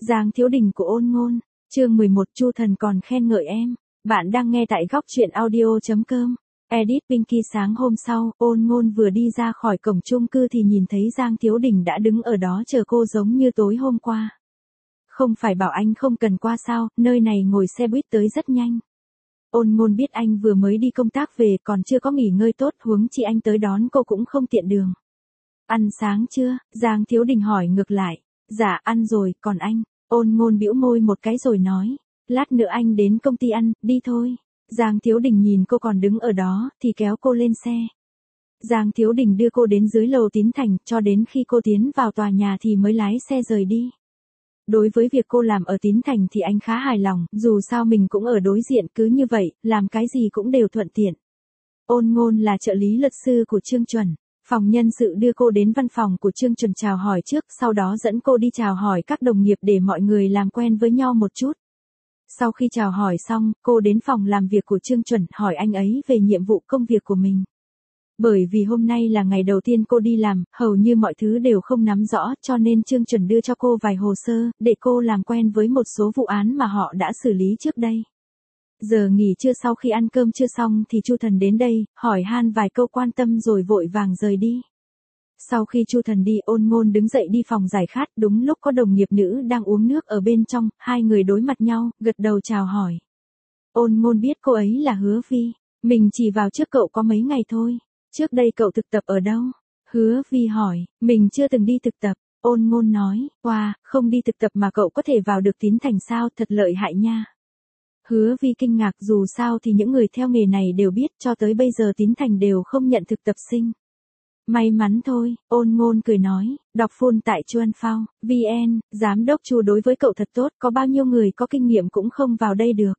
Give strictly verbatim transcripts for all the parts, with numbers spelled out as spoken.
Giang Thiếu Đình của Ôn Ngôn, chương mười một Chu Thần còn khen ngợi em. Bạn đang nghe tại góc truyện audio chấm com. Edit Pinky. Sáng hôm sau, Ôn Ngôn vừa đi ra khỏi cổng chung cư thì nhìn thấy Giang Thiếu Đình đã đứng ở đó chờ cô giống như tối hôm qua. Không phải bảo anh không cần qua sao, nơi này ngồi xe buýt tới rất nhanh. Ôn Ngôn biết anh vừa mới đi công tác về còn chưa có nghỉ ngơi tốt, huống chi anh tới đón cô cũng không tiện đường. Ăn sáng chưa? Giang Thiếu Đình hỏi ngược lại. Dạ ăn rồi, còn anh? Ôn Ngôn bĩu môi một cái rồi nói. Lát nữa anh đến công ty ăn, đi thôi. Giang Thiếu Đình nhìn cô còn đứng ở đó, thì kéo cô lên xe. Giang Thiếu Đình đưa cô đến dưới lầu Tín Thành, cho đến khi cô tiến vào tòa nhà thì mới lái xe rời đi. Đối với việc cô làm ở Tín Thành thì anh khá hài lòng, dù sao mình cũng ở đối diện, cứ như vậy, làm cái gì cũng đều thuận tiện. Ôn Ngôn là trợ lý luật sư của Trương Chuẩn. Phòng nhân sự đưa cô đến văn phòng của Trương Chuẩn chào hỏi trước, sau đó dẫn cô đi chào hỏi các đồng nghiệp để mọi người làm quen với nhau một chút. Sau khi chào hỏi xong, cô đến phòng làm việc của Trương Chuẩn hỏi anh ấy về nhiệm vụ công việc của mình. Bởi vì hôm nay là ngày đầu tiên cô đi làm, hầu như mọi thứ đều không nắm rõ, cho nên Trương Chuẩn đưa cho cô vài hồ sơ, để cô làm quen với một số vụ án mà họ đã xử lý trước đây. Giờ nghỉ trưa sau khi ăn cơm chưa xong thì Chu Thần đến đây, hỏi han vài câu quan tâm rồi vội vàng rời đi. Sau khi Chu Thần đi, Ôn Ngôn đứng dậy đi phòng giải khát, đúng lúc có đồng nghiệp nữ đang uống nước ở bên trong, hai người đối mặt nhau, gật đầu chào hỏi. Ôn Ngôn biết cô ấy là Hứa Vi, mình chỉ vào trước cậu có mấy ngày thôi, trước đây cậu thực tập ở đâu? Hứa Vi hỏi, mình chưa từng đi thực tập, Ôn Ngôn nói, wow, không đi thực tập mà cậu có thể vào được Tín Thành sao, thật lợi hại nha. Hứa Vi kinh ngạc, dù sao thì những người theo nghề này đều biết cho tới bây giờ Tín Thành đều không nhận thực tập sinh. May mắn thôi, Ôn Ngôn cười nói, đọc full tại Chuan Phao, vê en, giám đốc Chu đối với cậu thật tốt, có bao nhiêu người có kinh nghiệm cũng không vào đây được.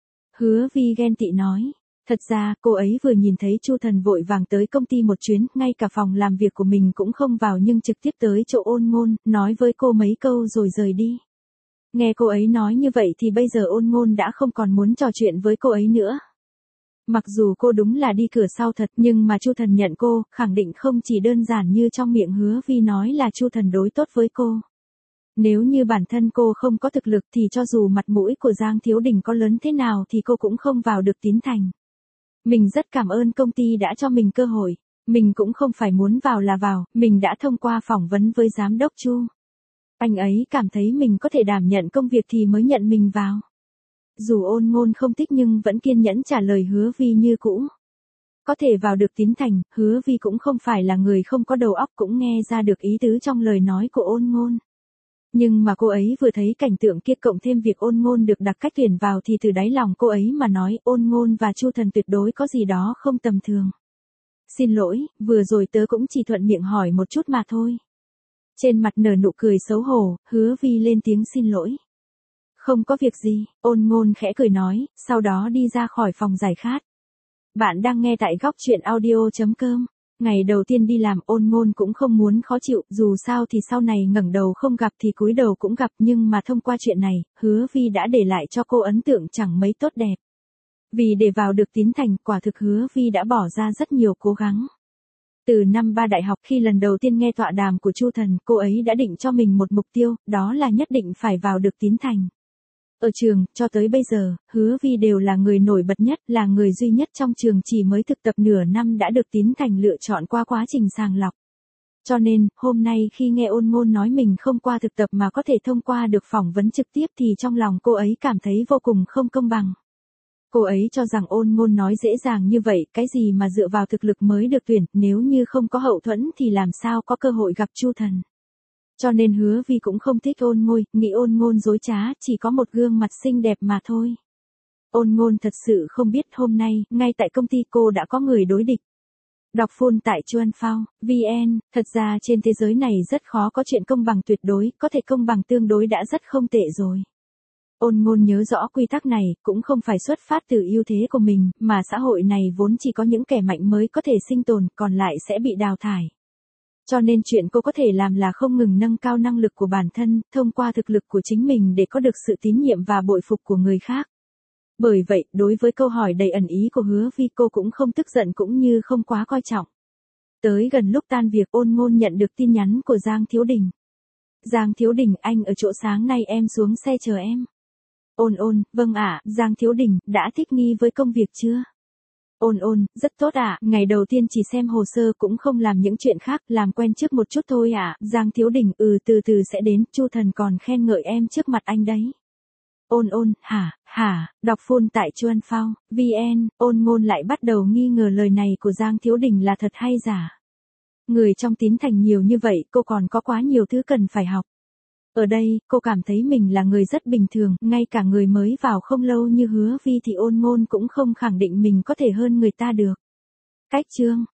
Hứa Vi ghen tị nói, thật ra cô ấy vừa nhìn thấy Chu Thần vội vàng tới công ty một chuyến, ngay cả phòng làm việc của mình cũng không vào nhưng trực tiếp tới chỗ Ôn Ngôn, nói với cô mấy câu rồi rời đi. Nghe cô ấy nói như vậy thì bây giờ Ôn Ngôn đã không còn muốn trò chuyện với cô ấy nữa. Mặc dù cô đúng là đi cửa sau thật nhưng mà Chu Thần nhận cô, khẳng định không chỉ đơn giản như trong miệng Hứa Vi nói là Chu Thần đối tốt với cô. Nếu như bản thân cô không có thực lực thì cho dù mặt mũi của Giang Thiếu Đình có lớn thế nào thì cô cũng không vào được Tín Thành. Mình rất cảm ơn công ty đã cho mình cơ hội, mình cũng không phải muốn vào là vào, mình đã thông qua phỏng vấn với giám đốc Chu. Anh ấy cảm thấy mình có thể đảm nhận công việc thì mới nhận mình vào. Dù Ôn Ngôn không thích nhưng vẫn kiên nhẫn trả lời Hứa Vi như cũ. Có thể vào được Tín Thành, Hứa Vi cũng không phải là người không có đầu óc, cũng nghe ra được ý tứ trong lời nói của Ôn Ngôn. Nhưng mà cô ấy vừa thấy cảnh tượng kia cộng thêm việc Ôn Ngôn được đặt cách tuyển vào thì từ đáy lòng cô ấy mà nói Ôn Ngôn và Chu Thần tuyệt đối có gì đó không tầm thường. Xin lỗi, vừa rồi tớ cũng chỉ thuận miệng hỏi một chút mà thôi. Trên mặt nở nụ cười xấu hổ, Hứa Vi lên tiếng xin lỗi. Không có việc gì, Ôn Ngôn khẽ cười nói, sau đó đi ra khỏi phòng giải khát. Bạn đang nghe tại góc truyện audio chấm com. Ngày đầu tiên đi làm Ôn Ngôn cũng không muốn khó chịu, dù sao thì sau này ngẩng đầu không gặp thì cúi đầu cũng gặp, nhưng mà thông qua chuyện này, Hứa Vi đã để lại cho cô ấn tượng chẳng mấy tốt đẹp. Vì để vào được Tín Thành, quả thực Hứa Vi đã bỏ ra rất nhiều cố gắng. Từ năm ba đại học khi lần đầu tiên nghe tọa đàm của Chu Thần, cô ấy đã định cho mình một mục tiêu, đó là nhất định phải vào được Tín Thành. Ở trường, cho tới bây giờ, Hứa Vi đều là người nổi bật nhất, là người duy nhất trong trường chỉ mới thực tập nửa năm đã được Tín Thành lựa chọn qua quá trình sàng lọc. Cho nên, hôm nay khi nghe Ôn Ngôn nói mình không qua thực tập mà có thể thông qua được phỏng vấn trực tiếp thì trong lòng cô ấy cảm thấy vô cùng không công bằng. Cô ấy cho rằng Ôn Ngôn nói dễ dàng như vậy, cái gì mà dựa vào thực lực mới được tuyển, nếu như không có hậu thuẫn thì làm sao có cơ hội gặp Chu Thần. Cho nên Hứa Vi cũng không thích Ôn Ngôn, nghĩ Ôn Ngôn dối trá, chỉ có một gương mặt xinh đẹp mà thôi. Ôn Ngôn thật sự không biết hôm nay, ngay tại công ty cô đã có người đối địch. Đọc full tại Chuan Phao, vê en, thật ra trên thế giới này rất khó có chuyện công bằng tuyệt đối, có thể công bằng tương đối đã rất không tệ rồi. Ôn Ngôn nhớ rõ quy tắc này, cũng không phải xuất phát từ ưu thế của mình, mà xã hội này vốn chỉ có những kẻ mạnh mới có thể sinh tồn, còn lại sẽ bị đào thải. Cho nên chuyện cô có thể làm là không ngừng nâng cao năng lực của bản thân, thông qua thực lực của chính mình để có được sự tín nhiệm và bội phục của người khác. Bởi vậy, đối với câu hỏi đầy ẩn ý của Hứa Vi cô cũng không tức giận cũng như không quá coi trọng. Tới gần lúc tan việc Ôn Ngôn nhận được tin nhắn của Giang Thiếu Đình. Giang Thiếu Đình, anh ở chỗ sáng nay em xuống xe chờ em. Ôn ôn, vâng ạ, Giang Thiếu Đình, đã thích nghi với công việc chưa? Ôn ôn, rất tốt ạ, ngày đầu tiên chỉ xem hồ sơ cũng không làm những chuyện khác, làm quen trước một chút thôi ạ. Giang Thiếu Đình, ừ từ từ sẽ đến, Chu Thần còn khen ngợi em trước mặt anh đấy. Ôn ôn, hả, hả, đọc full tại Chuan Phao, vn, ôn ngôn lại bắt đầu nghi ngờ lời này của Giang Thiếu Đình là thật hay giả. Người trong Tín Thành nhiều như vậy, cô còn có quá nhiều thứ cần phải học. Ở đây, cô cảm thấy mình là người rất bình thường, ngay cả người mới vào không lâu như Hứa Vi thì ôn ngôn cũng không khẳng định mình có thể hơn người ta được. Cách chương